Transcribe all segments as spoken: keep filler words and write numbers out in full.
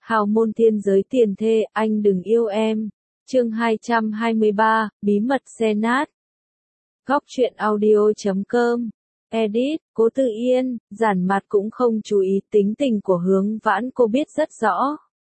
Hào môn thiên giới tiền thê, anh đừng yêu em. Chương hai trăm hai mươi ba, bí mật xe nát. Góc truyện audio chấm com. Edit, Cố Tư Yên, giản mặt cũng không chú ý tính tình của Hướng Vãn, cô biết rất rõ.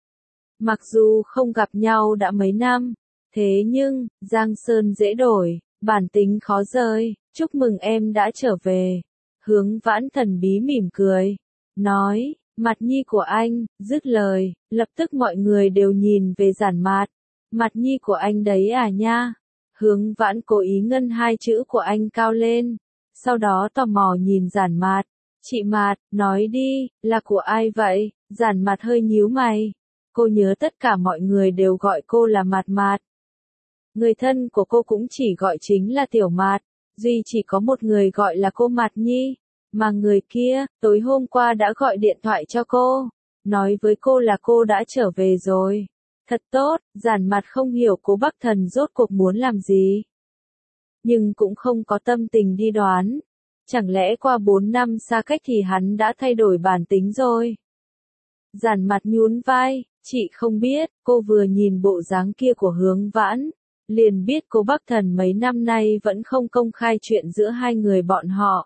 Mặc dù không gặp nhau đã mấy năm, thế nhưng, giang sơn dễ đổi, bản tính khó rời, chúc mừng em đã trở về. Hướng Vãn thần bí mỉm cười, nói, mặt nhi của anh, dứt lời, lập tức mọi người đều nhìn về giản mạt. Mặt nhi của anh đấy à nha. Hướng Vãn cố ý ngân hai chữ của anh cao lên, sau đó tò mò nhìn giản mạt. Chị Mạt, nói đi, là của ai vậy? Giản Mạt hơi nhíu mày. Cô nhớ tất cả mọi người đều gọi cô là Mạt Mạt. Người thân của cô cũng chỉ gọi chính là Tiểu Mạt, duy chỉ có một người gọi là cô Mạt Nhi. Mà người kia, tối hôm qua đã gọi điện thoại cho cô, nói với cô là cô đã trở về rồi. Thật tốt, giản mặt không hiểu Cố Bắc Thần rốt cuộc muốn làm gì. Nhưng cũng không có tâm tình đi đoán. Chẳng lẽ qua bốn năm xa cách thì hắn đã thay đổi bản tính rồi? Giản mặt nhún vai, chị không biết, cô vừa nhìn bộ dáng kia của Hướng Vãn, liền biết Cố Bắc Thần mấy năm nay vẫn không công khai chuyện giữa hai người bọn họ.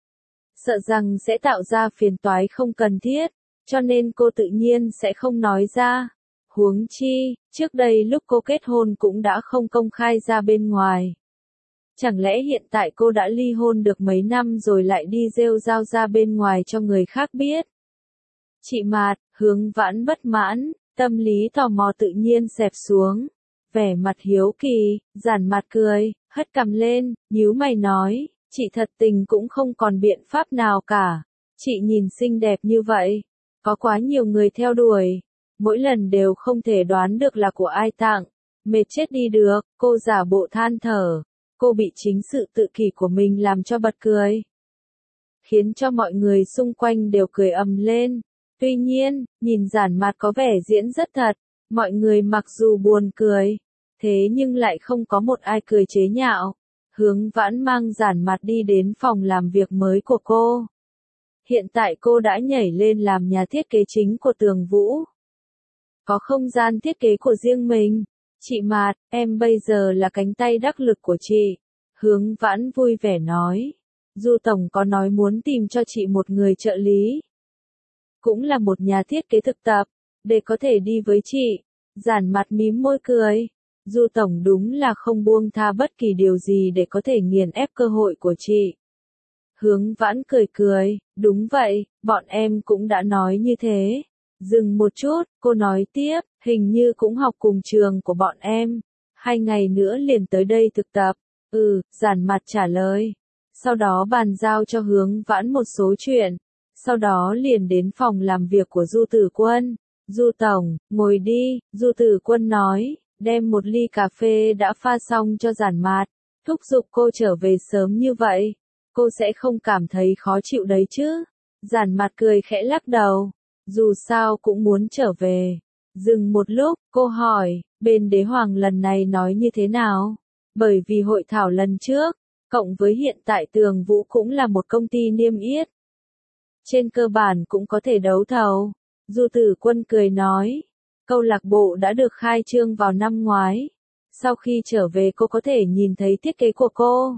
Sợ rằng sẽ tạo ra phiền toái không cần thiết, cho nên cô tự nhiên sẽ không nói ra. Huống chi, trước đây lúc cô kết hôn cũng đã không công khai ra bên ngoài. Chẳng lẽ hiện tại cô đã ly hôn được mấy năm rồi lại đi rêu rao ra bên ngoài cho người khác biết? Chị Mạt, Hướng Vãn bất mãn, tâm lý tò mò tự nhiên xẹp xuống. Vẻ mặt hiếu kỳ, giản mặt cười, hất cằm lên, nhíu mày nói, chị thật tình cũng không còn biện pháp nào cả. Chị nhìn xinh đẹp như vậy, có quá nhiều người theo đuổi, mỗi lần đều không thể đoán được là của ai tặng, mệt chết đi được. Cô giả bộ than thở, cô bị chính sự tự kỷ của mình làm cho bật cười, khiến cho mọi người xung quanh đều cười ầm lên. Tuy nhiên, nhìn giản mặt có vẻ diễn rất thật, mọi người mặc dù buồn cười, thế nhưng lại không có một ai cười chế nhạo. Hướng Vãn mang giản mặt đi đến phòng làm việc mới của cô. Hiện tại cô đã nhảy lên làm nhà thiết kế chính của Tường Vũ. Có không gian thiết kế của riêng mình. Chị Mạt, em bây giờ là cánh tay đắc lực của chị. Hướng Vãn vui vẻ nói. Du Tổng có nói muốn tìm cho chị một người trợ lý. Cũng là một nhà thiết kế thực tập, để có thể đi với chị. Giản mặt mím môi cười. Du Tổng đúng là không buông tha bất kỳ điều gì để có thể nghiền ép cơ hội của chị. Hướng Vãn cười cười, đúng vậy, bọn em cũng đã nói như thế. Dừng một chút, cô nói tiếp, hình như cũng học cùng trường của bọn em. Hai ngày nữa liền tới đây thực tập. Ừ, giản mặt trả lời. Sau đó bàn giao cho Hướng Vãn một số chuyện. Sau đó liền đến phòng làm việc của Du Tử Quân. Du Tổng, ngồi đi, Du Tử Quân nói, đem một ly cà phê đã pha xong cho giản mạt, thúc giục cô trở về sớm như vậy. Cô sẽ không cảm thấy khó chịu đấy chứ? Giản mặt cười khẽ lắc đầu, dù sao cũng muốn trở về. Dừng một lúc, cô hỏi, bên đế hoàng lần này nói như thế nào? Bởi vì hội thảo lần trước, cộng với hiện tại Tường Vũ cũng là một công ty niêm yết. Trên cơ bản cũng có thể đấu thầu. Du Tử Quân cười nói, câu lạc bộ đã được khai trương vào năm ngoái. Sau khi trở về cô có thể nhìn thấy thiết kế của cô.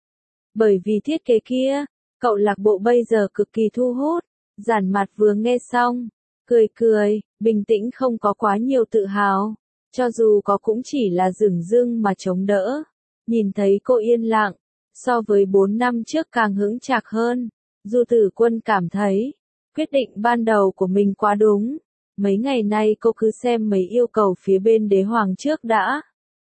Bởi vì thiết kế kia, câu lạc bộ bây giờ cực kỳ thu hút. Giản mặt vừa nghe xong, cười cười, bình tĩnh không có quá nhiều tự hào. Cho dù có cũng chỉ là dửng dưng mà chống đỡ. Nhìn thấy cô yên lặng, so với bốn năm trước càng hững chạc hơn. Du Tử Quân cảm thấy, quyết định ban đầu của mình quá đúng. Mấy ngày nay cô cứ xem mấy yêu cầu phía bên đế hoàng trước đã.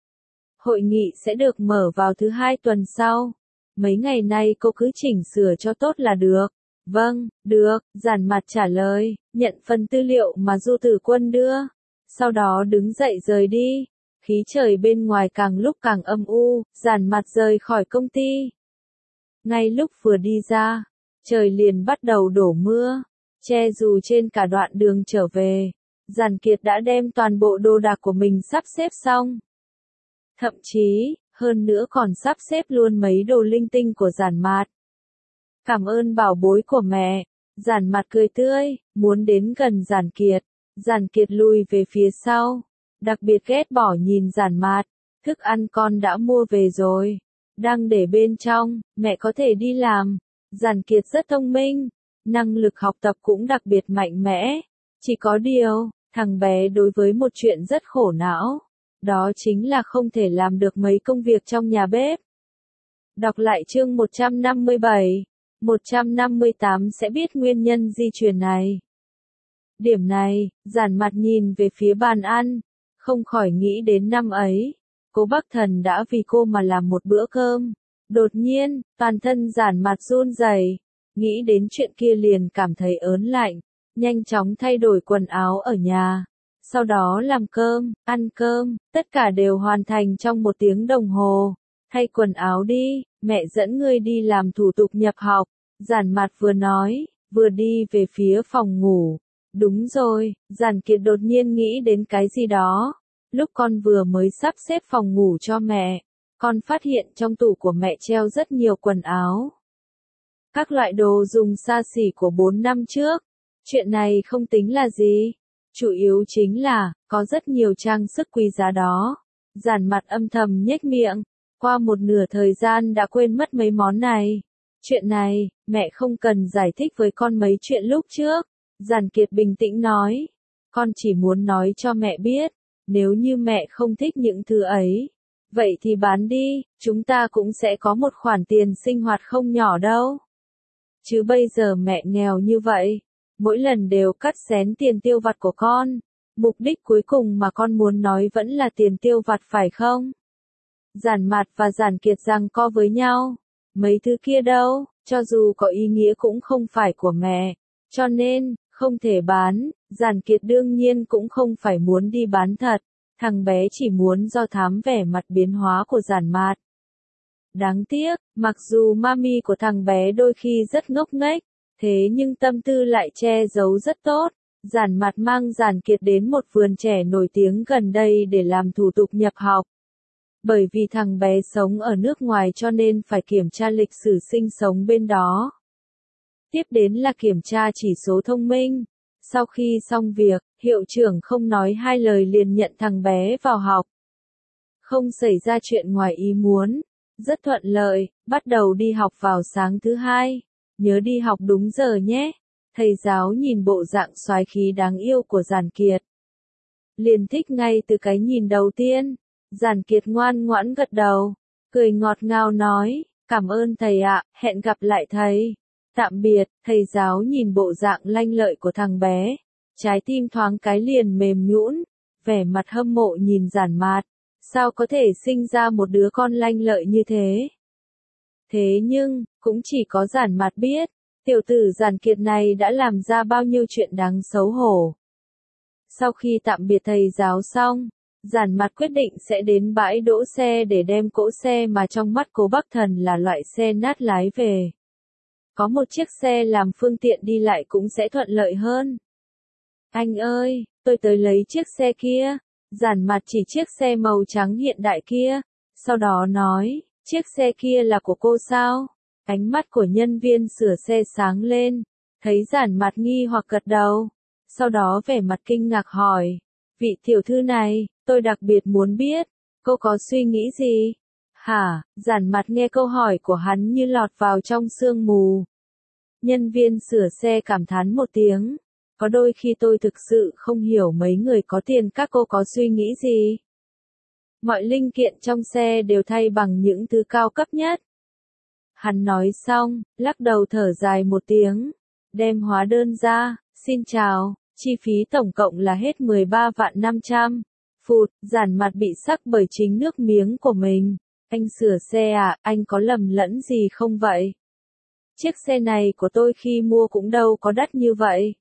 Hội nghị sẽ được mở vào thứ hai tuần sau. Mấy ngày nay cô cứ chỉnh sửa cho tốt là được. Vâng, được, giản mặt trả lời, nhận phần tư liệu mà Du Tử Quân đưa. Sau đó đứng dậy rời đi. Khí trời bên ngoài càng lúc càng âm u, giản mặt rời khỏi công ty. Ngay lúc vừa đi ra, trời liền bắt đầu đổ mưa, che dù trên cả đoạn đường trở về. Giản Kiệt đã đem toàn bộ đồ đạc của mình sắp xếp xong. Thậm chí, hơn nữa còn sắp xếp luôn mấy đồ linh tinh của giản mạt. Cảm ơn bảo bối của mẹ. Giản mặt cười tươi, muốn đến gần Giản Kiệt. Giản Kiệt lùi về phía sau, đặc biệt ghét bỏ nhìn Giản Mạt, thức ăn con đã mua về rồi, đang để bên trong, mẹ có thể đi làm. Giản Kiệt rất thông minh, năng lực học tập cũng đặc biệt mạnh mẽ, chỉ có điều, thằng bé đối với một chuyện rất khổ não, đó chính là không thể làm được mấy công việc trong nhà bếp. Đọc lại chương một trăm năm mươi bảy, một trăm năm mươi tám sẽ biết nguyên nhân di truyền này. Điểm này, Giản Mạt nhìn về phía bàn ăn, không khỏi nghĩ đến năm ấy, Cố Bắc Thần đã vì cô mà làm một bữa cơm. Đột nhiên, toàn thân Giản Mạt run rẩy, nghĩ đến chuyện kia liền cảm thấy ớn lạnh, nhanh chóng thay đổi quần áo ở nhà, sau đó làm cơm, ăn cơm, tất cả đều hoàn thành trong một tiếng đồng hồ. Thay quần áo đi, mẹ dẫn ngươi đi làm thủ tục nhập học. Giản Mạt vừa nói, vừa đi về phía phòng ngủ. Đúng rồi, Giản Kiệt đột nhiên nghĩ đến cái gì đó. Lúc con vừa mới sắp xếp phòng ngủ cho mẹ, con phát hiện trong tủ của mẹ treo rất nhiều quần áo. Các loại đồ dùng xa xỉ của bốn năm trước. Chuyện này không tính là gì. Chủ yếu chính là, có rất nhiều trang sức quý giá đó. Giản Mạt âm thầm nhếch miệng. Qua một nửa thời gian đã quên mất mấy món này. Chuyện này, mẹ không cần giải thích với con mấy chuyện lúc trước. Giản Kiệt bình tĩnh nói. Con chỉ muốn nói cho mẹ biết. Nếu như mẹ không thích những thứ ấy, vậy thì bán đi, chúng ta cũng sẽ có một khoản tiền sinh hoạt không nhỏ đâu. Chứ bây giờ mẹ nghèo như vậy, mỗi lần đều cắt xén tiền tiêu vặt của con. Mục đích cuối cùng mà con muốn nói vẫn là tiền tiêu vặt phải không? Giản Mạt và Giản Kiệt giằng co với nhau. Mấy thứ kia đâu, cho dù có ý nghĩa cũng không phải của mẹ. Cho nên, không thể bán. Giản Kiệt đương nhiên cũng không phải muốn đi bán thật. Thằng bé chỉ muốn do thám vẻ mặt biến hóa của Giản Mạt. Đáng tiếc, mặc dù mami của thằng bé đôi khi rất ngốc nghếch, thế nhưng tâm tư lại che giấu rất tốt. Giản Mạt mang Giản Kiệt đến một vườn trẻ nổi tiếng gần đây để làm thủ tục nhập học. Bởi vì thằng bé sống ở nước ngoài cho nên phải kiểm tra lịch sử sinh sống bên đó. Tiếp đến là kiểm tra chỉ số thông minh. Sau khi xong việc, hiệu trưởng không nói hai lời liền nhận thằng bé vào học. Không xảy ra chuyện ngoài ý muốn. Rất thuận lợi, bắt đầu đi học vào sáng thứ hai. Nhớ đi học đúng giờ nhé. Thầy giáo nhìn bộ dạng soái khí đáng yêu của Giản Kiệt. Liền thích ngay từ cái nhìn đầu tiên. Giản Kiệt ngoan ngoãn gật đầu, cười ngọt ngào nói, cảm ơn thầy ạ, hẹn gặp lại thầy. Tạm biệt, thầy giáo nhìn bộ dạng lanh lợi của thằng bé. Trái tim thoáng cái liền mềm nhũn, vẻ mặt hâm mộ nhìn Giản Mạt. Sao có thể sinh ra một đứa con lanh lợi như thế? Thế nhưng, cũng chỉ có Giản Mạt biết, tiểu tử Giản Kiệt này đã làm ra bao nhiêu chuyện đáng xấu hổ. Sau khi tạm biệt thầy giáo xong, Giản Mạt quyết định sẽ đến bãi đỗ xe để đem cỗ xe mà trong mắt Cố Bắc Thần là loại xe nát lái về. Có một chiếc xe làm phương tiện đi lại cũng sẽ thuận lợi hơn. Anh ơi, tôi tới lấy chiếc xe kia. Giản Mạt chỉ chiếc xe màu trắng hiện đại kia. Sau đó nói, chiếc xe kia là của cô sao? Ánh mắt của nhân viên sửa xe sáng lên. Thấy Giản Mạt nghi hoặc gật đầu. Sau đó vẻ mặt kinh ngạc hỏi. Vị tiểu thư này, tôi đặc biệt muốn biết, cô có suy nghĩ gì? Hả? Giản Mạt nghe câu hỏi của hắn như lọt vào trong sương mù. Nhân viên sửa xe cảm thán một tiếng. Có đôi khi tôi thực sự không hiểu mấy người có tiền các cô có suy nghĩ gì. Mọi linh kiện trong xe đều thay bằng những thứ cao cấp nhất. Hắn nói xong, lắc đầu thở dài một tiếng. Đem hóa đơn ra, xin chào. Chi phí tổng cộng là hết mười ba vạn năm trăm. Phụt, Giản Mạt bị sắc bởi chính nước miếng của mình. Anh sửa xe à, anh có lầm lẫn gì không vậy? Chiếc xe này của tôi khi mua cũng đâu có đắt như vậy.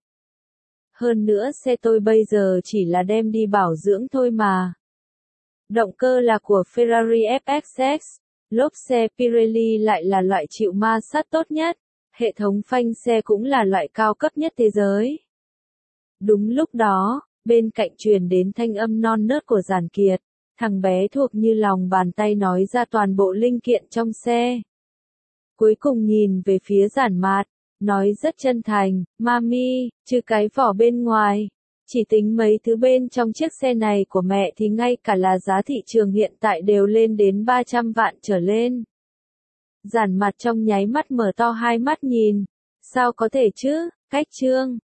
Hơn nữa xe tôi bây giờ chỉ là đem đi bảo dưỡng thôi mà. Động cơ là của Ferrari ép ích ích. Lốp xe Pirelli lại là loại chịu ma sát tốt nhất. Hệ thống phanh xe cũng là loại cao cấp nhất thế giới. Đúng lúc đó, bên cạnh truyền đến thanh âm non nớt của Giản Kiệt, thằng bé thuộc như lòng bàn tay nói ra toàn bộ linh kiện trong xe. Cuối cùng nhìn về phía Giản Mạt, nói rất chân thành, Mami, trừ cái vỏ bên ngoài, Chỉ tính mấy thứ bên trong chiếc xe này của mẹ thì ngay cả là giá thị trường hiện tại đều lên đến ba trăm vạn trở lên. Giản Mặt trong nháy mắt mở to hai mắt nhìn. Sao có thể chứ, Cách Trương.